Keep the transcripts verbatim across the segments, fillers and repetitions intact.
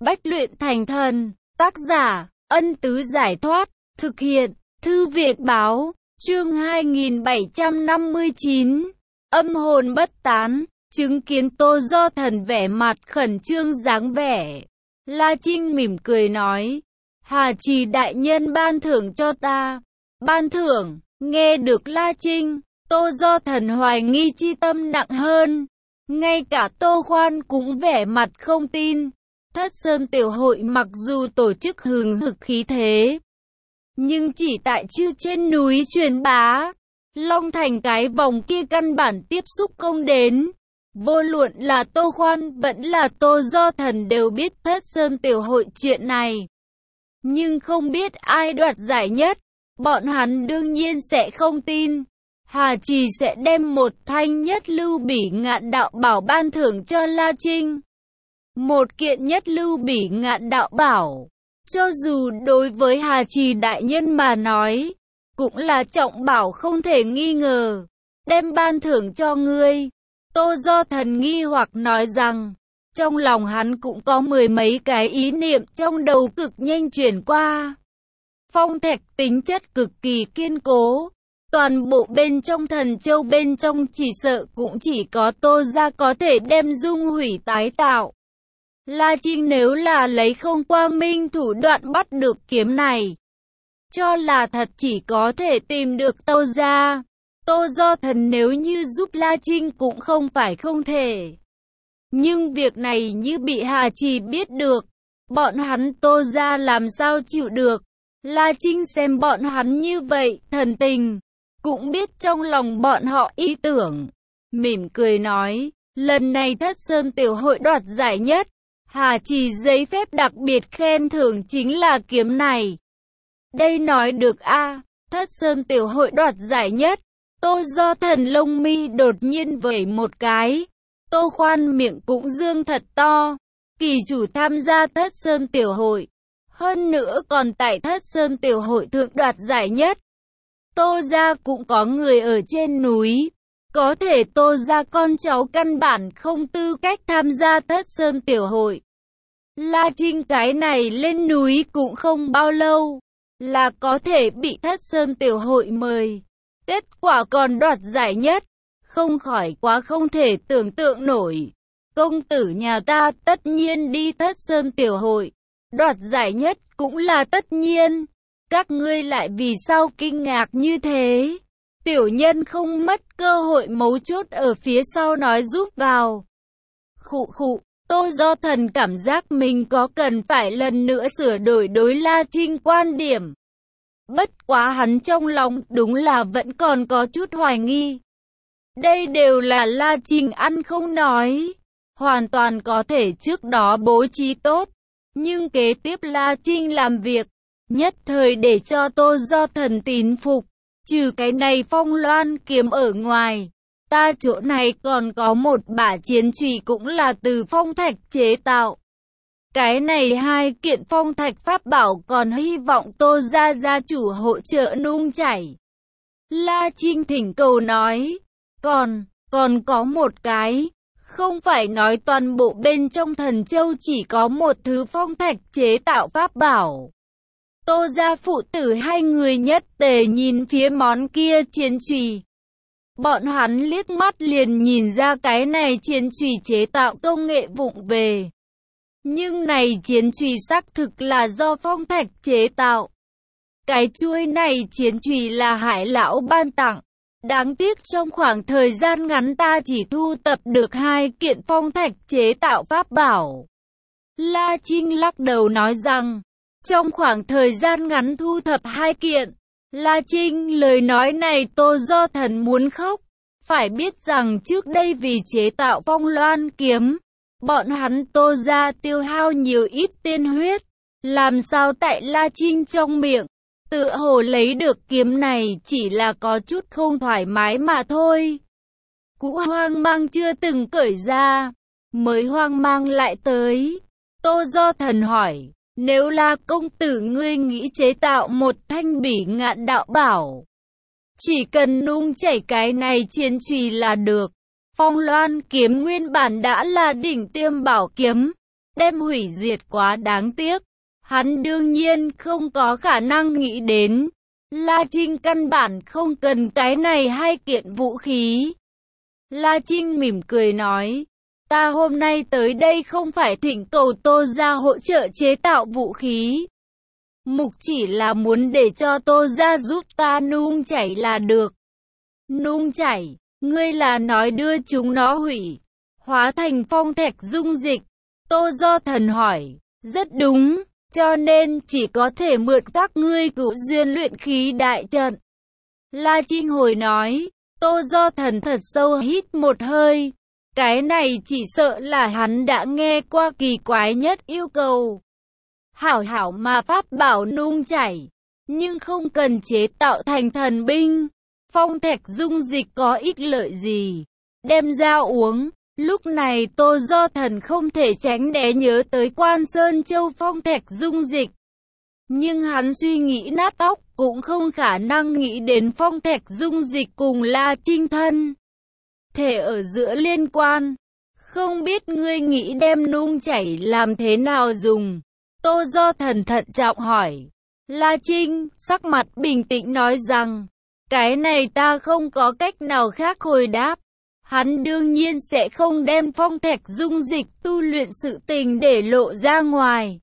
Bách luyện thành thần, tác giả, Ân Tứ Giải Thoát, thực hiện, Thư Viện Báo, chương hai nghìn bảy trăm năm mươi chín, âm hồn bất tán, chứng kiến Tô Do Thần vẻ mặt khẩn trương dáng vẻ. La Trinh mỉm cười nói, Hà Trì đại nhân ban thưởng cho ta. Ban thưởng, nghe được La Trinh, Tô Do Thần hoài nghi chi tâm nặng hơn. Ngay cả Tô Khoan cũng vẻ mặt không tin. Thất Sơn Tiểu Hội mặc dù tổ chức hừng hực khí thế, nhưng chỉ tại chưa trên núi truyền bá, Long Thành cái vòng kia căn bản tiếp xúc không đến. Vô luận là Tô Khoan vẫn là Tô Do Thần đều biết Thất Sơn Tiểu Hội chuyện này, nhưng không biết ai đoạt giải nhất. Bọn hắn đương nhiên sẽ không tin Hà Trì sẽ đem một thanh nhất lưu bỉ ngạn đạo bảo ban thưởng cho La Trinh. Một kiện nhất lưu bỉ ngạn đạo bảo, cho dù đối với Hà Trì đại nhân mà nói, cũng là trọng bảo không thể nghi ngờ. Đem ban thưởng cho ngươi. Tô Do Thần nghi hoặc nói rằng, trong lòng hắn cũng có mười mấy cái ý niệm trong đầu cực nhanh chuyển qua. Phong thạch tính chất cực kỳ kiên cố. Toàn bộ bên trong Thần Châu bên trong chỉ sợ cũng chỉ có Tô gia có thể đem dung hủy tái tạo. La Trinh nếu là lấy không quang minh thủ đoạn bắt được kiếm này, cho là thật chỉ có thể tìm được Tô gia. Tô Do Thần nếu như giúp La Trinh cũng không phải không thể. Nhưng việc này như bị Hà Trì biết được, bọn hắn Tô gia làm sao chịu được. La Trinh xem bọn hắn như vậy, thần tình, cũng biết trong lòng bọn họ ý tưởng. Mỉm cười nói, lần này Thất Sơn Tiểu Hội đoạt giải nhất, Hà Trì giấy phép đặc biệt khen thưởng chính là kiếm này. Đây nói được a à, Thất Sơn Tiểu Hội đoạt giải nhất. Tô Do Thần lông mi đột nhiên vẩy một cái. Tô Khoan miệng cũng dương thật to. Kỳ chủ tham gia Thất Sơn Tiểu Hội, hơn nữa còn tại Thất Sơn Tiểu Hội thượng đoạt giải nhất. Tô gia cũng có người ở trên núi, có thể Tô gia con cháu căn bản không tư cách tham gia Thất Sơn Tiểu Hội. La Trinh cái này lên núi cũng không bao lâu, là có thể bị Thất Sơn Tiểu Hội mời. Kết quả còn đoạt giải nhất, không khỏi quá không thể tưởng tượng nổi. Công tử nhà ta tất nhiên đi Thất Sơn Tiểu Hội, đoạt giải nhất cũng là tất nhiên. Các ngươi lại vì sao kinh ngạc như thế? Tiểu nhân không mất cơ hội mấu chốt ở phía sau nói giúp vào. Khụ khụ, Tô Do Thần cảm giác mình có cần phải lần nữa sửa đổi đối La Trinh quan điểm. Bất quá hắn trong lòng đúng là vẫn còn có chút hoài nghi. Đây đều là La Trinh ăn không nói, hoàn toàn có thể trước đó bố trí tốt. Nhưng kế tiếp La Trinh làm việc, nhất thời để cho Tô Do Thần tín phục. Trừ cái này Phong Loan kiếm ở ngoài, ta chỗ này còn có một bả chiến chùy cũng là từ phong thạch chế tạo. Cái này hai kiện phong thạch pháp bảo còn hy vọng Tô gia gia chủ hỗ trợ nung chảy. La Trinh thỉnh cầu nói, còn, còn có một cái, không phải nói toàn bộ bên trong Thần Châu chỉ có một thứ phong thạch chế tạo pháp bảo. Tô gia phụ tử hai người nhất tề nhìn phía món kia chiến chùy. Bọn hắn liếc mắt liền nhìn ra cái này chiến chùy chế tạo công nghệ vụng về. Nhưng này chiến chùy xác thực là do phong thạch chế tạo. Cái chuôi này chiến chùy là Hải lão ban tặng. Đáng tiếc trong khoảng thời gian ngắn ta chỉ thu tập được hai kiện phong thạch chế tạo pháp bảo. La Trinh lắc đầu nói rằng, trong khoảng thời gian ngắn thu thập hai kiện. La Trinh lời nói này Tô Do Thần muốn khóc. Phải biết rằng trước đây vì chế tạo Phong Loan kiếm, bọn hắn Tô gia tiêu hao nhiều ít tiên huyết. Làm sao tại La Trinh trong miệng, tựa hồ lấy được kiếm này chỉ là có chút không thoải mái mà thôi. Cũ hoang mang chưa từng cởi ra, mới hoang mang lại tới. Tô Do Thần hỏi, nếu là công tử ngươi nghĩ chế tạo một thanh bỉ ngạn đạo bảo, chỉ cần nung chảy cái này chiến chùy là được. Phong Loan kiếm nguyên bản đã là đỉnh tiêm bảo kiếm, đem hủy diệt quá đáng tiếc. Hắn đương nhiên không có khả năng nghĩ đến. La Trinh căn bản không cần cái này hai kiện vũ khí. La Trinh mỉm cười nói, ta hôm nay tới đây không phải thỉnh cầu Tô gia hỗ trợ chế tạo vũ khí. Mục chỉ là muốn để cho Tô gia giúp ta nung chảy là được. Nung chảy, ngươi là nói đưa chúng nó hủy, hóa thành phong thạch dung dịch. Tô Do Thần hỏi, rất đúng, cho nên chỉ có thể mượn các ngươi cửu duyên luyện khí đại trận. La Trinh hồi nói, Tô Do Thần thật sâu hít một hơi. Cái này chỉ sợ là hắn đã nghe qua kỳ quái nhất yêu cầu. Hảo hảo mà pháp bảo nung chảy, nhưng không cần chế tạo thành thần binh. Phong thạch dung dịch có ích lợi gì? Đem ra uống. Lúc này Tô Do Thần không thể tránh né nhớ tới Quan Sơn Châu phong thạch dung dịch. Nhưng hắn suy nghĩ nát óc cũng không khả năng nghĩ đến phong thạch dung dịch cùng La Trinh thân thể ở giữa liên quan. Không biết ngươi nghĩ đem nung chảy làm thế nào dùng? Tô Do Thần thận trọng hỏi. La Trinh sắc mặt bình tĩnh nói rằng, cái này ta không có cách nào khác hồi đáp. Hắn đương nhiên sẽ không đem phong thạch dung dịch tu luyện sự tình để lộ ra ngoài.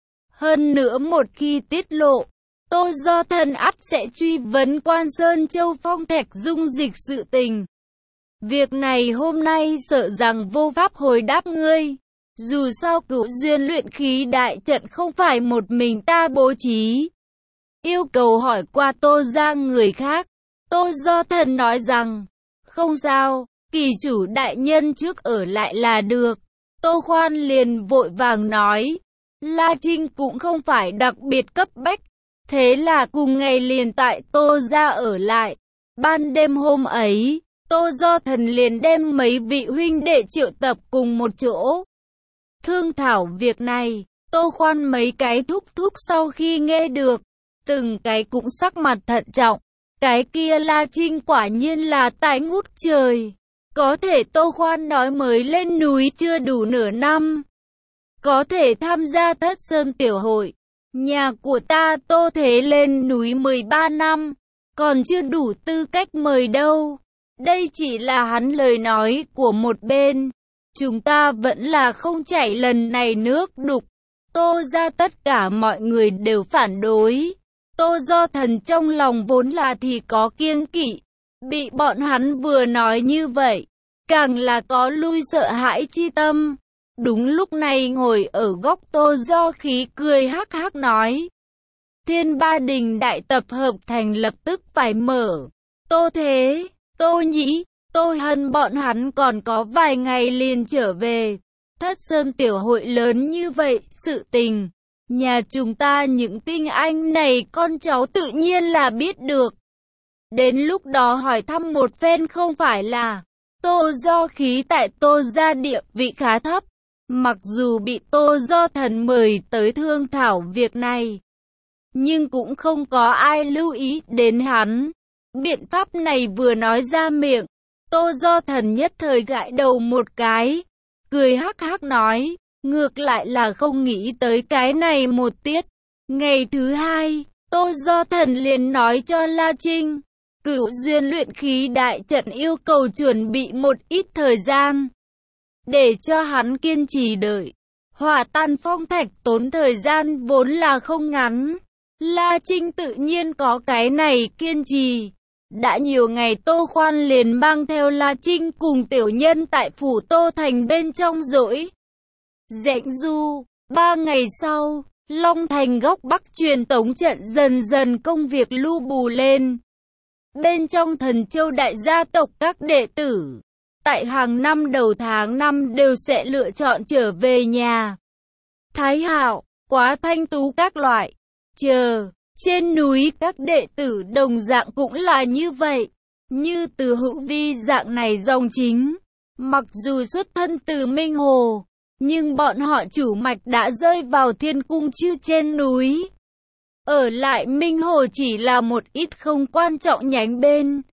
Hơn nữa một khi tiết lộ, Tô Do Thần ắt sẽ truy vấn Quan Sơn Châu phong thạch dung dịch sự tình. Việc này hôm nay sợ rằng vô pháp hồi đáp ngươi. Dù sao cửu duyên luyện khí đại trận không phải một mình ta bố trí. Yêu cầu hỏi qua Tô gia người khác. Tô Do Thần nói rằng, không sao, kỳ chủ đại nhân trước ở lại là được. Tô Khoan liền vội vàng nói, La Trinh cũng không phải đặc biệt cấp bách. Thế là cùng ngày liền tại Tô gia ở lại. Ban đêm hôm ấy, Tô Do Thần liền đem mấy vị huynh đệ triệu tập cùng một chỗ. Thương thảo việc này, Tô Khoan mấy cái thúc thúc sau khi nghe được, từng cái cũng sắc mặt thận trọng. Cái kia La Trinh quả nhiên là tài ngút trời. Có thể Tô Khoan nói mới lên núi chưa đủ nửa năm. Có thể tham gia Thất Sơn Tiểu Hội. Nhà của ta Tô Thế lên núi mười ba năm, còn chưa đủ tư cách mời đâu. Đây chỉ là hắn lời nói của một bên. Chúng ta vẫn là không chảy lần này nước đục. Tô ra tất cả mọi người đều phản đối. Tô Do Thần trong lòng vốn là thì có kiêng kỵ. Bị bọn hắn vừa nói như vậy, càng là có lui sợ hãi chi tâm. Đúng lúc này ngồi ở góc Tô Do Khí cười hắc hắc nói. Thiên Ba Đình đại tập hợp thành lập tức phải mở. Tô Thế, Tô Nhĩ, Tô Hân bọn hắn còn có vài ngày liền trở về. Thất Sơn Tiểu Hội lớn như vậy, sự tình. Nhà chúng ta những tinh anh này con cháu tự nhiên là biết được. Đến lúc đó hỏi thăm một phen không phải là. Tô Do Khí tại Tô gia địa vị khá thấp. Mặc dù bị Tô Do Thần mời tới thương thảo việc này, nhưng cũng không có ai lưu ý đến hắn. Biện pháp này vừa nói ra miệng, Tô Do Thần nhất thời gãi đầu một cái, cười hắc hắc nói, ngược lại là không nghĩ tới cái này một tiết. Ngày thứ hai, Tô Do Thần liền nói cho La Trinh, cửu duyên luyện khí đại trận yêu cầu chuẩn bị một ít thời gian, để cho hắn kiên trì đợi. Hỏa tan phong thạch tốn thời gian vốn là không ngắn. La Trinh tự nhiên có cái này kiên trì. Đã nhiều ngày Tô Khoan liền mang theo La Trinh cùng tiểu nhân tại phủ Tô Thành bên trong dỗi rãnh du. Ba ngày sau, Long Thành góc Bắc truyền tống trận dần dần công việc lu bù lên. Bên trong Thần Châu đại gia tộc các đệ tử, tại hàng năm đầu tháng năm đều sẽ lựa chọn trở về nhà. Thái Hạo, Quá Thanh Tú các loại. Chờ, trên núi các đệ tử đồng dạng cũng là như vậy. Như Từ Hữu Vi dạng này dòng chính, mặc dù xuất thân từ Minh Hồ, nhưng bọn họ chủ mạch đã rơi vào Thiên Cung Chư trên núi. Ở lại Minh Hồ chỉ là một ít không quan trọng nhánh bên.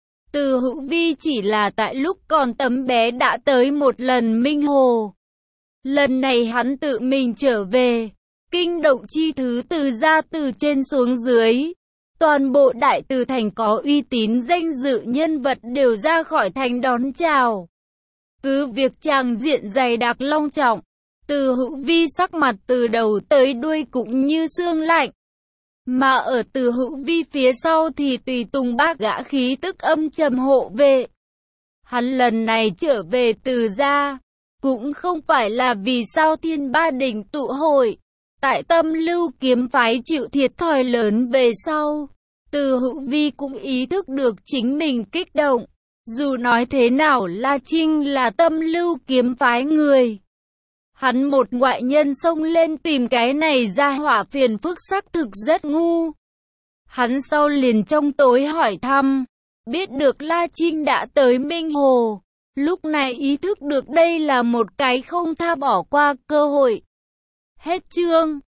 Từ Hữu Vi chỉ là tại lúc còn tấm bé đã tới một lần Minh Hồ. Lần này hắn tự mình trở về, kinh động chi thứ từ ra từ trên xuống dưới. Toàn bộ Đại Từ thành có uy tín danh dự nhân vật đều ra khỏi thành đón chào. Cứ việc tràng diện dày đặc long trọng, Từ Hữu Vi sắc mặt từ đầu tới đuôi cũng như xương lạnh. Mà ở Từ Hữu Vi phía sau thì tùy tùng bác gã khí tức âm trầm hộ vệ. Hắn lần này trở về Từ gia, cũng không phải là vì sao Thiên Ba Đỉnh tụ hội. Tại Tâm Lưu kiếm phái chịu thiệt thòi lớn về sau, Từ Hữu Vi cũng ý thức được chính mình kích động. Dù nói thế nào La Trinh là Tâm Lưu kiếm phái người. Hắn một ngoại nhân xông lên tìm cái này ra hỏa phiền phức xác thực rất ngu. Hắn sau liền trong tối hỏi thăm, biết được La Trinh đã tới Minh Hồ. Lúc này ý thức được đây là một cái không tha bỏ qua cơ hội. Hết chương.